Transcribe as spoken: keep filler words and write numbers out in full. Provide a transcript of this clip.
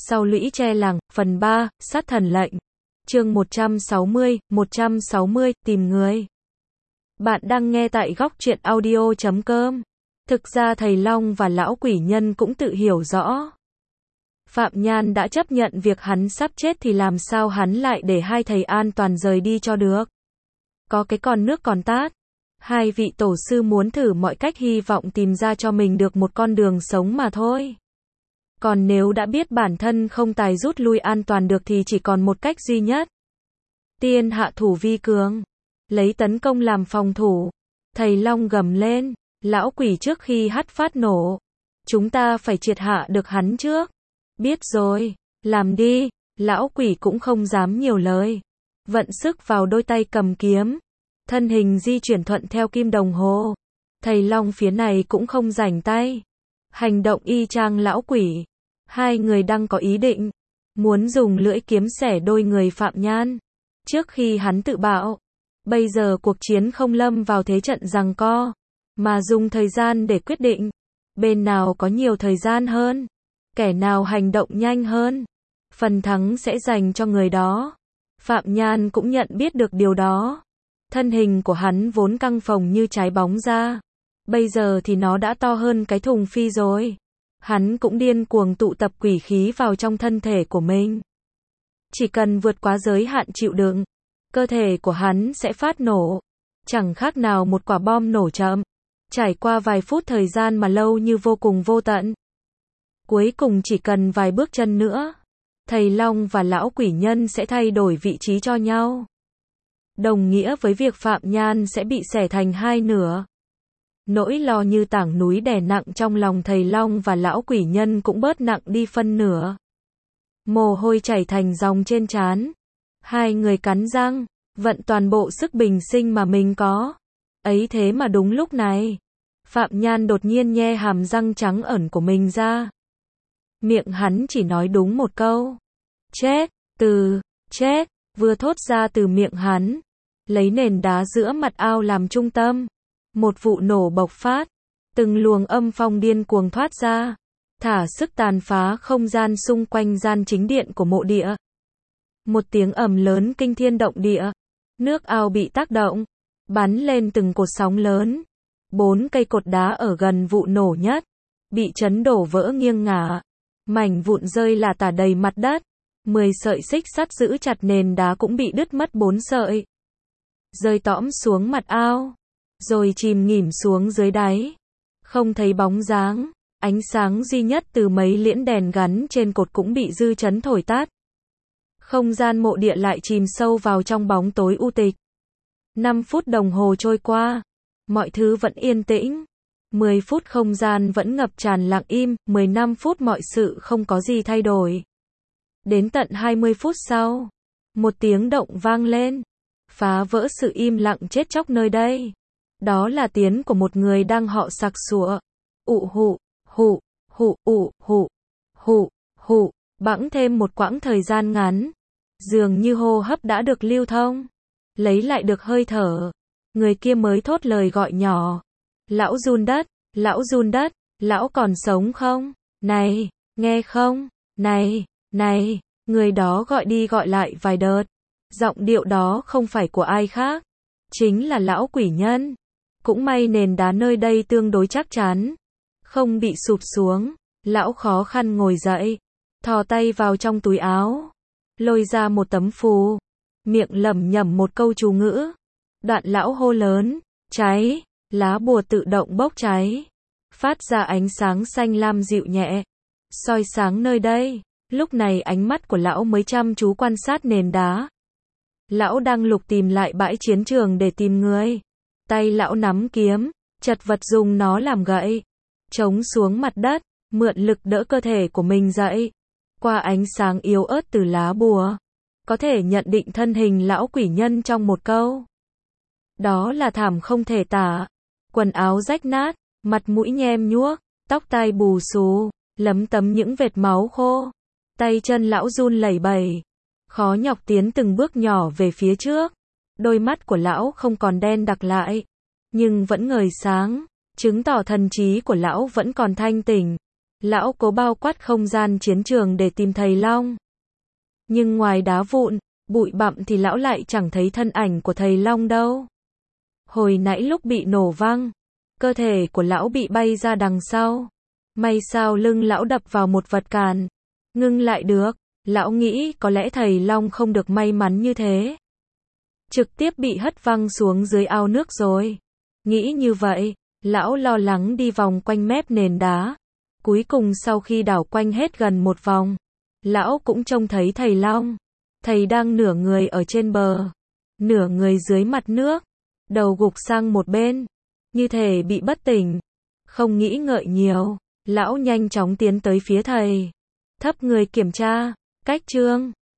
Sau lũy tre làng, phần ba, sát thần lệnh. Chương một trăm sáu mươi, một trăm sáu mươi, tìm người. Bạn đang nghe tại góc truyện audio chấm com. Thực ra thầy Long và lão quỷ nhân cũng tự hiểu rõ. Phạm Nhan đã chấp nhận việc hắn sắp chết thì làm sao hắn lại để hai thầy an toàn rời đi cho được. Có cái con nước còn tát. Hai vị tổ sư muốn thử mọi cách hy vọng tìm ra cho mình được một con đường sống mà thôi. Còn nếu đã biết bản thân không tài rút lui an toàn được thì chỉ còn một cách duy nhất. Tiên hạ thủ vi cường. Lấy tấn công làm phòng thủ. Thầy Long gầm lên. Lão quỷ trước khi hắt phát nổ. Chúng ta phải triệt hạ được hắn trước. Biết rồi. Làm đi. Lão quỷ cũng không dám nhiều lời. Vận sức vào đôi tay cầm kiếm. Thân hình di chuyển thuận theo kim đồng hồ. Thầy Long phía này cũng không rảnh tay. Hành động y chang lão quỷ. Hai người đang có ý định. Muốn dùng lưỡi kiếm xẻ đôi người Phạm Nhan. Trước khi hắn tự bạo. Bây giờ cuộc chiến không lâm vào thế trận giằng co. Mà dùng thời gian để quyết định. Bên nào có nhiều thời gian hơn. Kẻ nào hành động nhanh hơn. Phần thắng sẽ dành cho người đó. Phạm Nhan cũng nhận biết được điều đó. Thân hình của hắn vốn căng phồng như trái bóng ra. Bây giờ thì nó đã to hơn cái thùng phi rồi. Hắn cũng điên cuồng tụ tập quỷ khí vào trong thân thể của mình. Chỉ cần vượt quá giới hạn chịu đựng, cơ thể của hắn sẽ phát nổ. Chẳng khác nào một quả bom nổ chậm. Trải qua vài phút thời gian mà lâu như vô cùng vô tận. Cuối cùng chỉ cần vài bước chân nữa. Thầy Long và lão quỷ nhân sẽ thay đổi vị trí cho nhau. Đồng nghĩa với việc Phạm Nhan sẽ bị xẻ thành hai nửa. Nỗi lo như tảng núi đè nặng trong lòng thầy Long và lão quỷ nhân cũng bớt nặng đi phân nửa. Mồ hôi chảy thành dòng trên trán. Hai người cắn răng, vận toàn bộ sức bình sinh mà mình có. Ấy thế mà đúng lúc này, Phạm Nhan đột nhiên nhe hàm răng trắng ẩn của mình ra. Miệng hắn chỉ nói đúng một câu. Chết, từ, chết, vừa thốt ra từ miệng hắn. Lấy nền đá giữa mặt ao làm trung tâm. Một vụ nổ bộc phát. Từng luồng âm phong điên cuồng thoát ra. Thả sức tàn phá không gian xung quanh gian chính điện của mộ địa. Một tiếng ầm lớn kinh thiên động địa. Nước ao bị tác động. Bắn lên từng cột sóng lớn. Bốn cây cột đá ở gần vụ nổ nhất. Bị chấn đổ vỡ nghiêng ngả. Mảnh vụn rơi là tả đầy mặt đất. Mười sợi xích sắt giữ chặt nền đá cũng bị đứt mất bốn sợi. Rơi tõm xuống mặt ao. Rồi chìm nghỉm xuống dưới đáy. Không thấy bóng dáng. Ánh sáng duy nhất từ mấy liễn đèn gắn trên cột cũng bị dư chấn thổi tắt. Không gian mộ địa lại chìm sâu vào trong bóng tối u tịch. Năm phút đồng hồ trôi qua. Mọi thứ vẫn yên tĩnh. Mười phút không gian vẫn ngập tràn lặng im. Mười lăm phút mọi sự không có gì thay đổi. Đến tận hai mươi phút sau. Một tiếng động vang lên. Phá vỡ sự im lặng chết chóc nơi đây. Đó là tiếng của một người đang họ sặc sụa. Ụ hụ, hụ, hụ, ụ, hụ, hụ, hụ. Bẵng thêm một quãng thời gian ngắn. Dường như hô hấp đã được lưu thông. Lấy lại được hơi thở. Người kia mới thốt lời gọi nhỏ. Lão run đất, lão run đất, lão còn sống không? Này, nghe không? Này, này, người đó gọi đi gọi lại vài đợt. Giọng điệu đó không phải của ai khác. Chính là lão quỷ nhân. Cũng may nền đá nơi đây tương đối chắc chắn. Không bị sụp xuống. Lão khó khăn ngồi dậy. Thò tay vào trong túi áo. Lôi ra một tấm phù. Miệng lẩm nhẩm một câu chú ngữ. Đoạn lão hô lớn. Cháy. Lá bùa tự động bốc cháy. Phát ra ánh sáng xanh lam dịu nhẹ. Soi sáng nơi đây. Lúc này ánh mắt của lão mới chăm chú quan sát nền đá. Lão đang lục tìm lại bãi chiến trường để tìm người. Tay lão nắm kiếm, chật vật dùng nó làm gậy. Chống xuống mặt đất, mượn lực đỡ cơ thể của mình dậy. Qua ánh sáng yếu ớt từ lá bùa, có thể nhận định thân hình lão quỷ nhân trong một câu. Đó là thảm không thể tả. Quần áo rách nát, mặt mũi nhem nhuốc, tóc tai bù xù, lấm tấm những vệt máu khô. Tay chân lão run lẩy bẩy. Khó nhọc tiến từng bước nhỏ về phía trước. Đôi mắt của lão không còn đen đặc lại, nhưng vẫn ngời sáng, chứng tỏ thần trí của lão vẫn còn thanh tỉnh. Lão cố bao quát không gian chiến trường để tìm thầy Long. Nhưng ngoài đá vụn, bụi bặm thì lão lại chẳng thấy thân ảnh của thầy Long đâu. Hồi nãy lúc bị nổ văng, cơ thể của lão bị bay ra đằng sau. May sao lưng lão đập vào một vật cản, ngưng lại được. Lão nghĩ có lẽ thầy Long không được may mắn như thế, trực tiếp bị hất văng xuống dưới ao nước rồi. Nghĩ như vậy, lão lo lắng đi vòng quanh mép nền đá. Cuối cùng sau khi đảo quanh hết gần một vòng, lão cũng trông thấy thầy Long. Thầy đang nửa người ở trên bờ, nửa người dưới mặt nước, đầu gục sang một bên, như thể bị bất tỉnh. Không nghĩ ngợi nhiều, lão nhanh chóng tiến tới phía thầy, thấp người kiểm tra. Cách chương